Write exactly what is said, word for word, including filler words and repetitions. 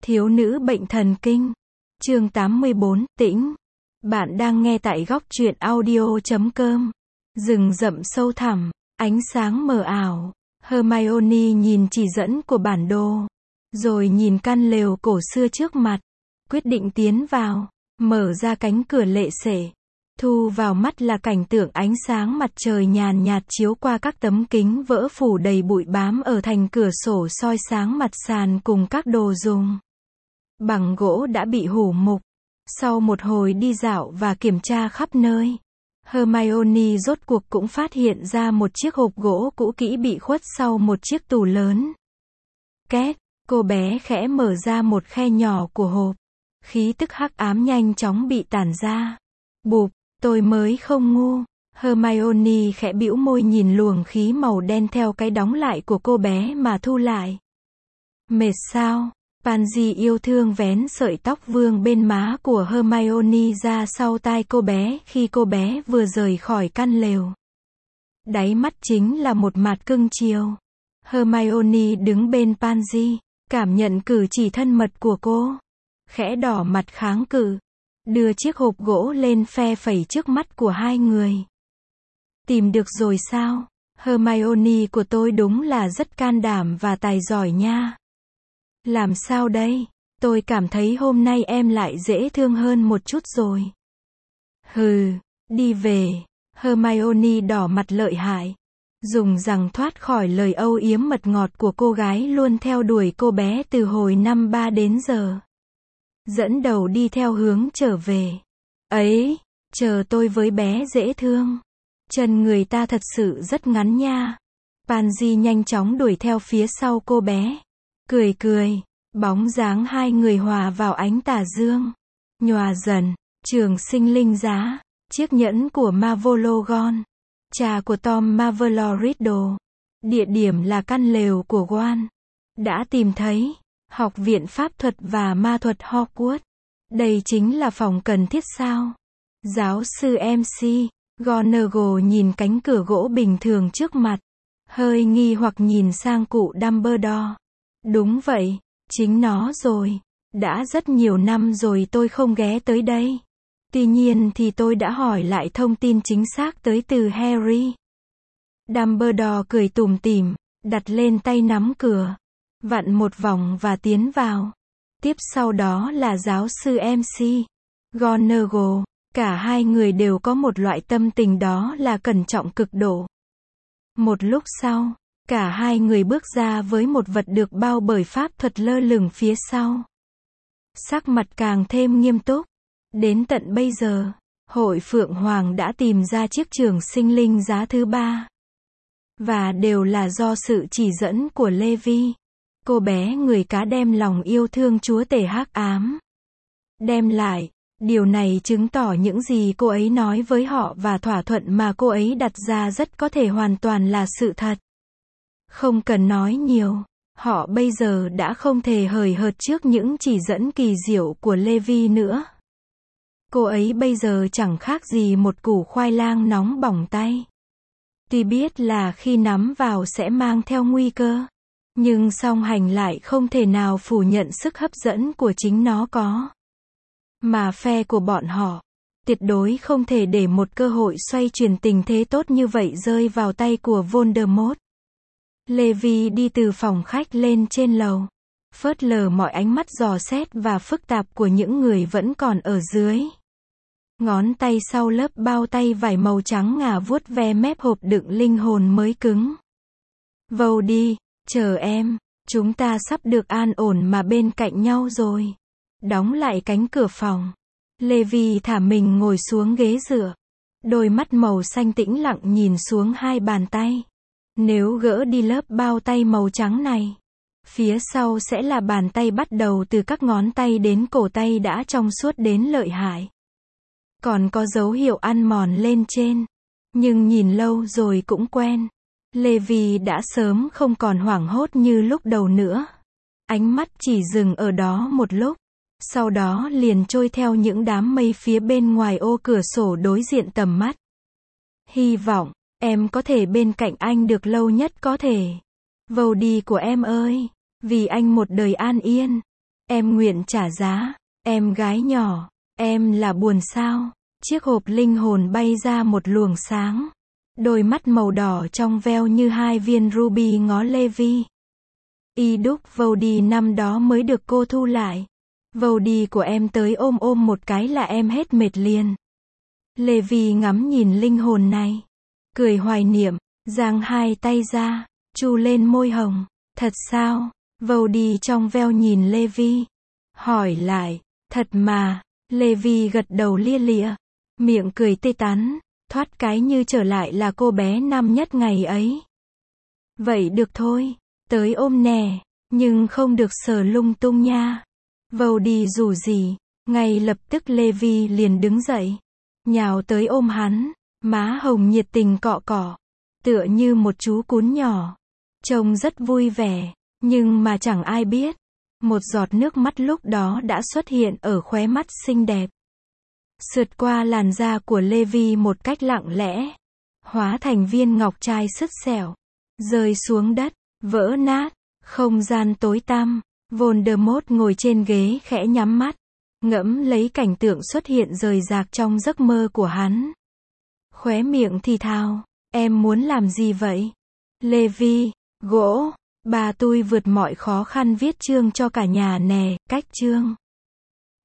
Thiếu nữ bệnh thần kinh. Chương tám mươi bốn, tĩnh. Bạn đang nghe tại góc truyện audio chấm com. Rừng rậm sâu thẳm, ánh sáng mờ ảo. Hermione nhìn chỉ dẫn của bản đồ, rồi nhìn căn lều cổ xưa trước mặt, quyết định tiến vào, mở ra cánh cửa lệ sể. Thu vào mắt là cảnh tượng ánh sáng mặt trời nhàn nhạt chiếu qua các tấm kính vỡ phủ đầy bụi bám ở thành cửa sổ soi sáng mặt sàn cùng các đồ dùng bằng gỗ đã bị hủ mục. Sau một hồi đi dạo và kiểm tra khắp nơi, Hermione rốt cuộc cũng phát hiện ra một chiếc hộp gỗ cũ kỹ bị khuất sau một chiếc tủ lớn. Két, cô bé khẽ mở ra một khe nhỏ của hộp. Khí tức hắc ám nhanh chóng bị tản ra. Bụp, tôi mới không ngu. Hermione khẽ bĩu môi nhìn luồng khí màu đen theo cái đóng lại của cô bé mà thu lại. Mệt sao? Pansy yêu thương vén sợi tóc vương bên má của Hermione ra sau tai cô bé khi cô bé vừa rời khỏi căn lều. Đáy mắt chính là một mặt cưng chiều. Hermione đứng bên Pansy, cảm nhận cử chỉ thân mật của cô. Khẽ đỏ mặt kháng cự, đưa chiếc hộp gỗ lên phe phẩy trước mắt của hai người. Tìm được rồi sao? Hermione của tôi đúng là rất can đảm và tài giỏi nha. Làm sao đây? Tôi cảm thấy hôm nay em lại dễ thương hơn một chút rồi. Hừ, đi về. Hermione đỏ mặt lợi hại, dùng rằng thoát khỏi lời âu yếm mật ngọt của cô gái luôn theo đuổi cô bé từ hồi năm ba đến giờ. Dẫn đầu đi theo hướng trở về. Ấy, chờ tôi với bé dễ thương. Chân người ta thật sự rất ngắn nha. Pansy nhanh chóng đuổi theo phía sau cô bé. Cười cười, bóng dáng hai người hòa vào ánh tà dương. Nhòa dần, trường sinh linh giá, chiếc nhẫn của Mavologon, trà của Tom Marvolo Riddle. Địa điểm là căn lều của Ron. Đã tìm thấy, Học viện Pháp thuật và Ma thuật Hogwarts. Đây chính là phòng cần thiết sao? Giáo sư em xê, McGonagall nhìn cánh cửa gỗ bình thường trước mặt, hơi nghi hoặc nhìn sang cụ Dumbledore. Đúng vậy, chính nó rồi. Đã rất nhiều năm rồi tôi không ghé tới đây. Tuy nhiên thì tôi đã hỏi lại thông tin chính xác tới từ Harry. Dumbledore cười tủm tỉm, đặt lên tay nắm cửa, vặn một vòng và tiến vào. Tiếp sau đó là giáo sư em xê, McGonagall. Cả hai người đều có một loại tâm tình đó là cẩn trọng cực độ. Một lúc sau, cả hai người bước ra với một vật được bao bởi pháp thuật lơ lửng phía sau. Sắc mặt càng thêm nghiêm túc. Đến tận bây giờ, Hội Phượng Hoàng đã tìm ra chiếc trường sinh linh giá thứ ba. Và đều là do sự chỉ dẫn của Levi. Cô bé người cá đem lòng yêu thương chúa tể hắc ám đem lại. Điều này chứng tỏ những gì cô ấy nói với họ và thỏa thuận mà cô ấy đặt ra rất có thể hoàn toàn là sự thật. Không cần nói nhiều, họ bây giờ đã không thể hời hợt trước những chỉ dẫn kỳ diệu của Levi nữa. Cô ấy bây giờ chẳng khác gì một củ khoai lang nóng bỏng tay. Tuy biết là khi nắm vào sẽ mang theo nguy cơ, nhưng song hành lại không thể nào phủ nhận sức hấp dẫn của chính nó có. Mà phe của bọn họ, tuyệt đối không thể để một cơ hội xoay chuyển tình thế tốt như vậy rơi vào tay của Voldemort. Levi đi từ phòng khách lên trên lầu, phớt lờ mọi ánh mắt dò xét và phức tạp của những người vẫn còn ở dưới. Ngón tay sau lớp bao tay vải màu trắng ngà vuốt ve mép hộp đựng linh hồn mới cứng. Vào đi, chờ em, chúng ta sắp được an ổn mà bên cạnh nhau rồi. Đóng lại cánh cửa phòng, Levi thả mình ngồi xuống ghế dựa. Đôi mắt màu xanh tĩnh lặng nhìn xuống hai bàn tay. Nếu gỡ đi lớp bao tay màu trắng này, phía sau sẽ là bàn tay bắt đầu từ các ngón tay đến cổ tay đã trong suốt đến lợi hại. Còn có dấu hiệu ăn mòn lên trên. Nhưng nhìn lâu rồi cũng quen. Levi đã sớm không còn hoảng hốt như lúc đầu nữa. Ánh mắt chỉ dừng ở đó một lúc. Sau đó liền trôi theo những đám mây phía bên ngoài ô cửa sổ đối diện tầm mắt. Hy vọng, em có thể bên cạnh anh được lâu nhất có thể. Vào đi của em ơi, vì anh một đời an yên. Em nguyện trả giá. Em gái nhỏ, em là buồn sao? Chiếc hộp linh hồn bay ra một luồng sáng. Đôi mắt màu đỏ trong veo như hai viên ruby ngó Levi. Y đúc Vody năm đó mới được cô thu lại. Vody của em tới ôm ôm một cái là em hết mệt liền. Levi ngắm nhìn linh hồn này. Cười hoài niệm, giang hai tay ra, chu lên môi hồng. Thật sao? Vody trong veo nhìn Levi. Hỏi lại, thật mà. Levi gật đầu lia lịa. Miệng cười tê tắn, thoát cái như trở lại là cô bé năm nhất ngày ấy. Vậy được thôi, tới ôm nè, nhưng không được sờ lung tung nha. Vody rủ gì, ngay lập tức Levi liền đứng dậy, nhào tới ôm hắn, má hồng nhiệt tình cọ cọ, tựa như một chú cún nhỏ. Trông rất vui vẻ, nhưng mà chẳng ai biết, một giọt nước mắt lúc đó đã xuất hiện ở khóe mắt xinh đẹp. Sượt qua làn da của Levi một cách lặng lẽ, hóa thành viên ngọc trai sứt sẻo, rơi xuống đất, vỡ nát, không gian tối tăm. Voldemort ngồi trên ghế khẽ nhắm mắt, ngẫm lấy cảnh tượng xuất hiện rời rạc trong giấc mơ của hắn. Khóe miệng thì thào, em muốn làm gì vậy? Levi, gỗ, bà tôi vượt mọi khó khăn viết chương cho cả nhà nè, cách chương.